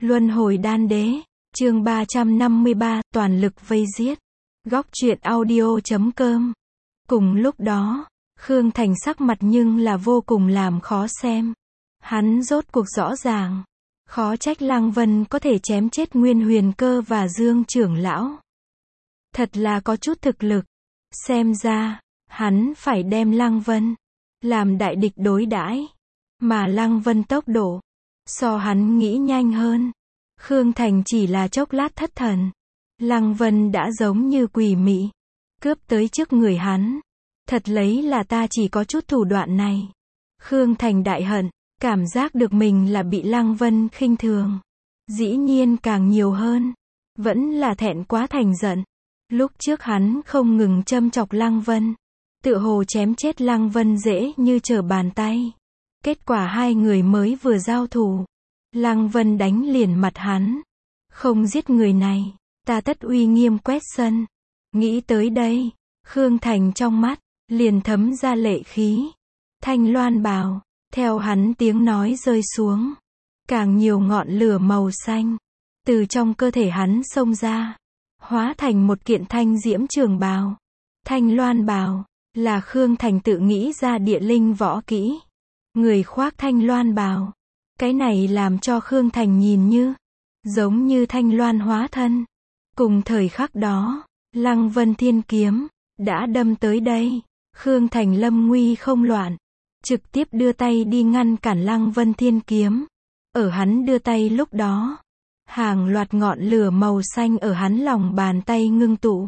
Luân hồi đan đế, chương 353, toàn lực vây giết. Góc truyện audio.com. Cùng lúc đó, Khương Thành sắc mặt nhưng là vô cùng làm khó xem. Hắn rốt cuộc rõ ràng. Khó trách Lăng Vân có thể chém chết Nguyên Huyền Cơ và Dương trưởng lão. Thật là có chút thực lực. Xem ra, hắn phải đem Lăng Vân làm đại địch đối đãi. Mà Lăng Vân tốc độ so hắn nghĩ nhanh hơn. Khương Thành chỉ là chốc lát thất thần. Lăng Vân đã giống như quỷ mị, cướp tới trước người hắn. Thật lấy là ta chỉ có chút thủ đoạn này. Khương Thành đại hận, cảm giác được mình là bị Lăng Vân khinh thường. Dĩ nhiên càng nhiều hơn, vẫn là thẹn quá thành giận. Lúc trước hắn không ngừng châm chọc Lăng Vân, tựa hồ chém chết Lăng Vân dễ như trở bàn tay. Kết quả hai người mới vừa giao thủ, Lăng Vân đánh liền mặt hắn. Không giết người này, ta tất uy nghiêm quét sân. Nghĩ tới đây, Khương Thành trong mắt liền thấm ra lệ khí. Thanh loan bào, theo hắn tiếng nói rơi xuống, càng nhiều ngọn lửa màu xanh từ trong cơ thể hắn xông ra, hóa thành một kiện thanh diễm trường bào. Thanh loan bào là Khương Thành tự nghĩ ra địa linh võ kỹ. Người khoác thanh loan bào, cái này làm cho Khương Thành nhìn như giống như thanh loan hóa thân. Cùng thời khắc đó, Lăng Vân thiên kiếm đã đâm tới đây. Khương Thành lâm nguy không loạn, trực tiếp đưa tay đi ngăn cản Lăng Vân thiên kiếm. Ở hắn đưa tay lúc đó, hàng loạt ngọn lửa màu xanh ở hắn lòng bàn tay ngưng tụ,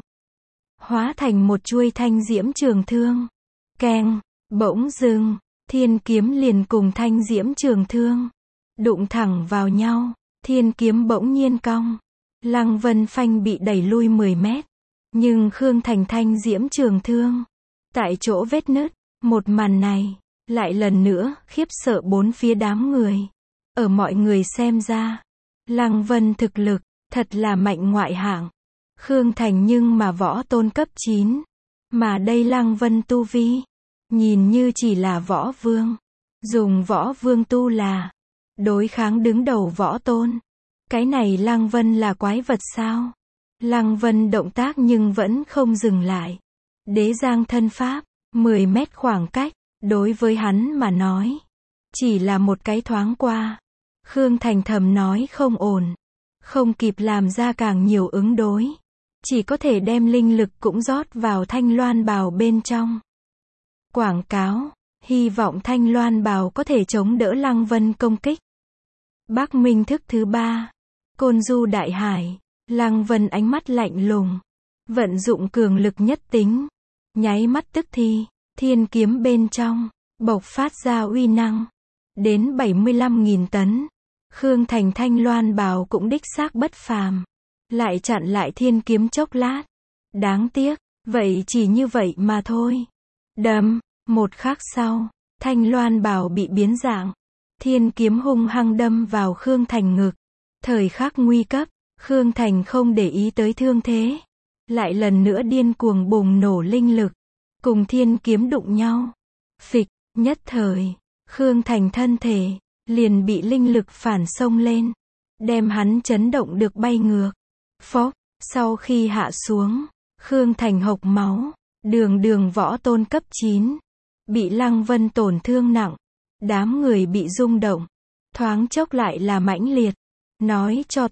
hóa thành một chuôi thanh diễm trường thương. Keng, bỗng dưng, thiên kiếm liền cùng thanh diễm trường thương đụng thẳng vào nhau. Thiên kiếm bỗng nhiên cong, Lăng Vân phanh bị đẩy lui 10 mét. Nhưng Khương Thành thanh diễm trường thương tại chỗ vết nứt. Một màn này lại lần nữa khiếp sợ bốn phía đám người. Ở mọi người xem ra, Lăng Vân thực lực thật là mạnh ngoại hạng. Khương Thành nhưng mà võ tôn cấp 9, mà đây Lăng Vân tu vi nhìn như chỉ là võ vương. Dùng võ vương tu là đối kháng đứng đầu võ tôn. Cái này Lăng Vân là quái vật sao? Lăng Vân động tác nhưng vẫn không dừng lại. Đế giang thân pháp, 10 mét khoảng cách, đối với hắn mà nói, chỉ là một cái thoáng qua. Khương Thành thầm nói không ổn, không kịp làm ra càng nhiều ứng đối. Chỉ có thể đem linh lực cũng rót vào thanh loan bào bên trong. Quảng cáo, hy vọng thanh loan bào có thể chống đỡ Lăng Vân công kích. Bắc Minh thức thứ 3, Côn Du Đại Hải. Lăng Vân ánh mắt lạnh lùng, vận dụng cường lực nhất tính, nháy mắt tức thì, thiên kiếm bên trong bộc phát ra uy năng đến 75.000 tấn. Khương Thành thanh loan bào cũng đích xác bất phàm, lại chặn lại thiên kiếm chốc lát. Đáng tiếc, vậy chỉ như vậy mà thôi. Đâm, một khắc sau, thanh loan bào bị biến dạng, thiên kiếm hung hăng đâm vào Khương Thành ngực. Thời khắc nguy cấp, Khương Thành không để ý tới thương thế, lại lần nữa điên cuồng bùng nổ linh lực, cùng thiên kiếm đụng nhau. Phịch, nhất thời, Khương Thành thân thể liền bị linh lực phản xông lên, đem hắn chấn động được bay ngược. Phốc, sau khi hạ xuống, Khương Thành hộc máu. Đường võ tôn cấp 9, bị Lăng Vân tổn thương nặng. Đám người bị rung động, thoáng chốc lại là mãnh liệt. Nói cho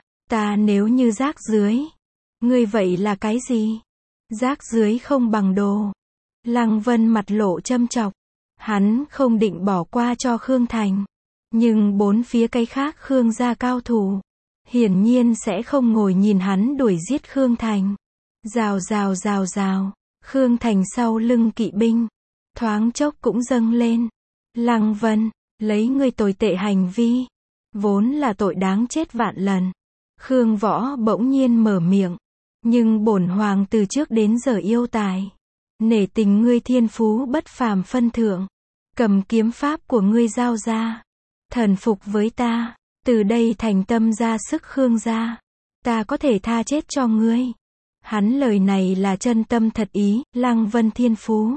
ta nếu như rác dưới, ngươi vậy là cái gì? Rác dưới không bằng đồ. Lăng Vân mặt lộ châm chọc. Hắn không định bỏ qua cho Khương Thành, nhưng bốn phía cái khác Khương gia cao thủ hiển nhiên sẽ không ngồi nhìn hắn đuổi giết Khương Thành. Rào rào rào rào, Khương Thành sau lưng kỵ binh thoáng chốc cũng dâng lên. Lăng Vân, lấy ngươi tồi tệ hành vi, vốn là tội đáng chết vạn lần. Khương Võ bỗng nhiên mở miệng, nhưng bổn hoàng từ trước đến giờ yêu tài, nể tình ngươi thiên phú bất phàm phân thượng, cầm kiếm pháp của ngươi giao ra, thần phục với ta, từ đây thành tâm ra sức Khương gia, ta có thể tha chết cho ngươi. Hắn lời này là chân tâm thật ý. Lăng Vân thiên phú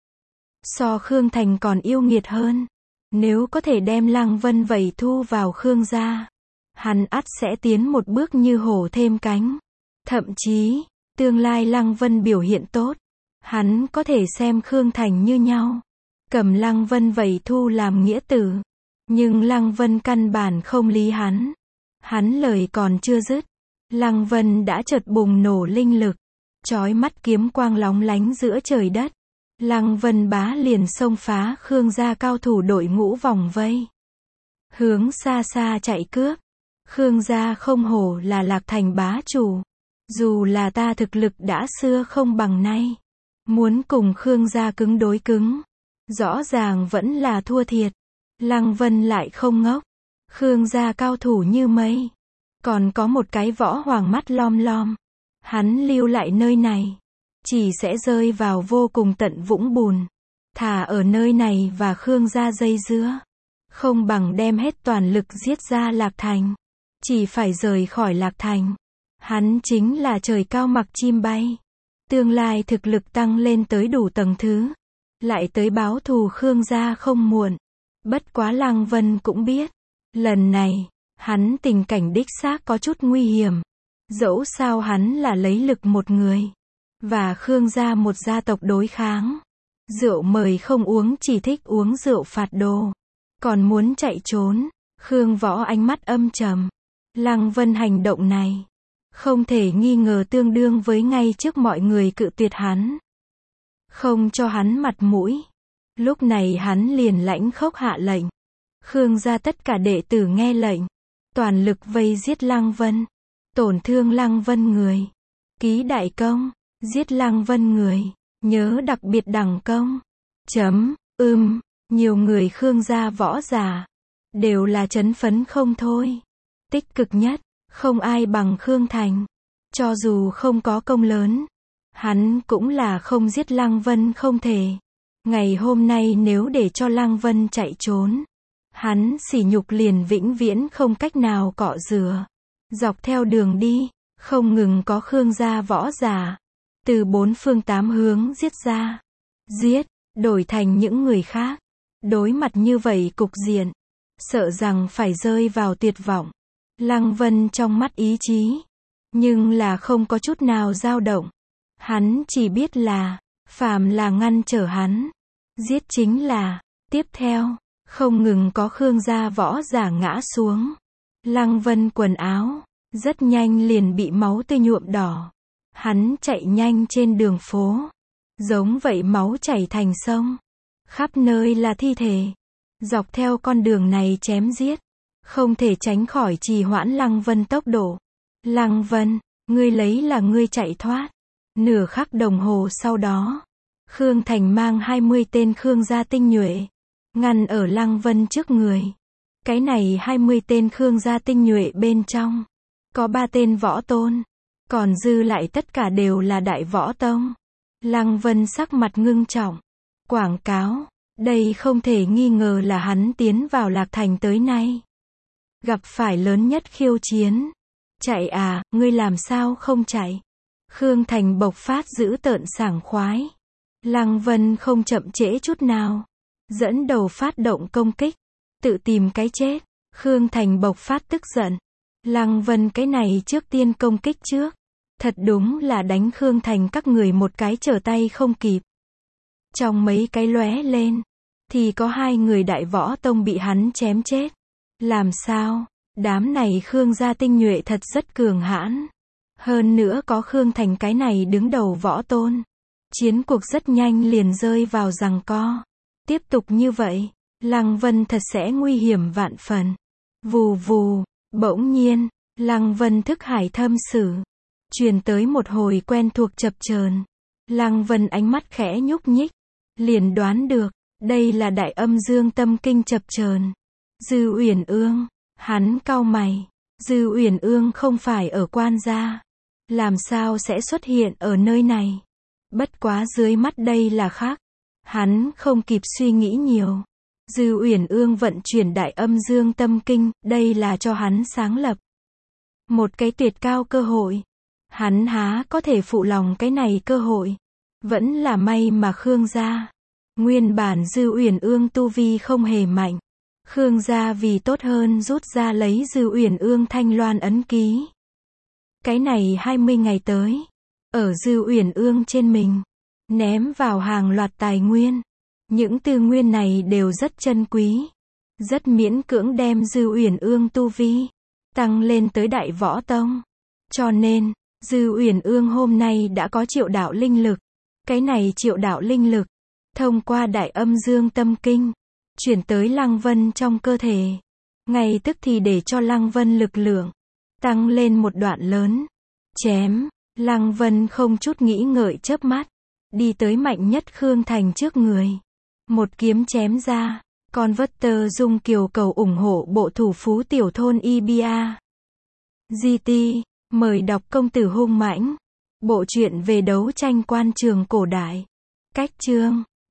so Khương Thành còn yêu nghiệt hơn. Nếu có thể đem Lăng Vân vậy thu vào Khương gia, hắn ắt sẽ tiến một bước như hổ thêm cánh. Thậm chí, tương lai Lăng Vân biểu hiện tốt, hắn có thể xem Khương Thành như nhau. Cầm Lăng Vân vậy thu làm nghĩa tử. Nhưng Lăng Vân căn bản không lý hắn. Hắn lời còn chưa dứt. Lăng Vân đã chợt bùng nổ linh lực. Chói mắt kiếm quang lóng lánh giữa trời đất. Lăng Vân bá liền xông phá Khương gia cao thủ đội ngũ vòng vây. Hướng xa xa chạy cướp. Khương gia không hổ là Lạc Thành bá chủ. Dù là ta thực lực đã xưa không bằng nay. Muốn cùng Khương gia cứng đối cứng. Rõ ràng vẫn là thua thiệt. Lăng Vân lại không ngốc. Khương gia cao thủ như mây. Còn có một cái võ hoàng mắt lom lom. Hắn lưu lại nơi này. Chỉ sẽ rơi vào vô cùng tận vũng bùn. Thà ở nơi này và Khương gia dây dưa. Không bằng đem hết toàn lực giết ra Lạc Thành. Chỉ phải rời khỏi Lạc Thành. Hắn chính là trời cao mặc chim bay. Tương lai thực lực tăng lên tới đủ tầng thứ. Lại tới báo thù Khương gia không muộn. Bất quá Lăng Vân cũng biết. Lần này, hắn tình cảnh đích xác có chút nguy hiểm. Dẫu sao hắn là lấy lực một người. Và Khương gia một gia tộc đối kháng. Rượu mời không uống, chỉ thích uống rượu phạt đồ. Còn muốn chạy trốn. Khương Võ ánh mắt âm trầm. Lăng Vân hành động này. Không thể nghi ngờ tương đương với ngay trước mọi người cự tuyệt hắn. Không cho hắn mặt mũi. Lúc này hắn liền lãnh khốc hạ lệnh. Khương gia tất cả đệ tử nghe lệnh. Toàn lực vây giết Lăng Vân. Tổn thương Lăng Vân người. Ký đại công. Giết Lăng Vân người. Nhớ đặc biệt đẳng công. Nhiều người Khương gia võ giả. Đều là chấn phấn không thôi. Tích cực nhất. Không ai bằng Khương Thành. Cho dù không có công lớn. Hắn cũng là không giết Lăng Vân không thể. Ngày hôm nay nếu để cho Lăng Vân chạy trốn. Hắn sỉ nhục liền vĩnh viễn không cách nào cọ rửa. Dọc theo đường đi. Không ngừng có Khương gia võ giả. Từ bốn phương tám hướng giết ra. Giết. Đổi thành những người khác. Đối mặt như vậy cục diện. Sợ rằng phải rơi vào tuyệt vọng. Lăng Vân trong mắt ý chí. Nhưng là không có chút nào dao động. Hắn chỉ biết là. Phàm là ngăn trở hắn. Giết chính là. Tiếp theo. Không ngừng có Khương gia võ giả ngã xuống. Lăng Vân quần áo. Rất nhanh liền bị máu tươi nhuộm đỏ. Hắn chạy nhanh trên đường phố. Giống vậy máu chảy thành sông. Khắp nơi là thi thể. Dọc theo con đường này chém giết. Không thể tránh khỏi trì hoãn Lăng Vân tốc độ. Lăng Vân, ngươi lấy là ngươi chạy thoát. Nửa khắc đồng hồ sau đó. Khương Thành mang 20 tên Khương gia tinh nhuệ. Ngăn ở Lăng Vân trước người. Cái này 20 tên Khương gia tinh nhuệ bên trong. Có 3 tên võ tôn. Còn dư lại tất cả đều là đại võ tông. Lăng Vân sắc mặt ngưng trọng. Quảng cáo. Đây không thể nghi ngờ là hắn tiến vào Lạc Thành tới nay. Gặp phải lớn nhất khiêu chiến. Chạy à, ngươi làm sao không chạy? Khương Thành bộc phát dữ tợn sảng khoái. Lăng Vân không chậm trễ chút nào. Dẫn đầu phát động công kích. Tự tìm cái chết. Khương Thành bộc phát tức giận. Lăng Vân cái này trước tiên công kích trước. Thật đúng là đánh Khương Thành các người một cái trở tay không kịp. Trong mấy cái lóe lên. Thì có 2 người đại võ tông bị hắn chém chết. Làm sao? Đám này Khương gia tinh nhuệ thật rất cường hãn. Hơn nữa có Khương Thành cái này đứng đầu võ tôn. Chiến cuộc rất nhanh liền rơi vào giằng co. Tiếp tục như vậy, Lăng Vân thật sẽ nguy hiểm vạn phần. Vù vù, bỗng nhiên, Lăng Vân thức hải thâm sử. Truyền tới một hồi quen thuộc chập chờn. Lăng Vân ánh mắt khẽ nhúc nhích. Liền đoán được, đây là đại âm dương tâm kinh chập chờn. Dư Uyển Ương, hắn cau mày. Dư Uyển Ương không phải ở quan gia. Làm sao sẽ xuất hiện ở nơi này? Bất quá dưới mắt đây là khác. Hắn không kịp suy nghĩ nhiều. Dư Uyển Ương vận chuyển đại âm dương tâm kinh, đây là cho hắn sáng lập. Một cái tuyệt cao cơ hội. Hắn há có thể phụ lòng cái này cơ hội. Vẫn là may mà Khương gia. Nguyên bản Dư Uyển Ương tu vi không hề mạnh. Khương gia vì tốt hơn rút ra lấy Dư Uyển Ương thanh loan ấn ký. Cái này 20 ngày tới, ở Dư Uyển Ương trên mình, ném vào hàng loạt tài nguyên. Những tư nguyên này đều rất chân quý, rất miễn cưỡng đem Dư Uyển Ương tu vi tăng lên tới đại võ tông. Cho nên, Dư Uyển Ương hôm nay đã có triệu đạo linh lực. Cái này triệu đạo linh lực, thông qua đại âm dương tâm kinh, chuyển tới Lăng Vân trong cơ thể. Ngay tức thì để cho Lăng Vân lực lượng tăng lên một đoạn lớn. Chém, Lăng Vân không chút nghĩ ngợi chớp mắt, đi tới mạnh nhất Khương Thành trước người. Một kiếm chém ra. Converter Dung Kiều cầu ủng hộ bộ thủ phú tiểu thôn Ibia. GT, mời đọc công tử hung mãnh. Bộ truyện về đấu tranh quan trường cổ đại. Cách chương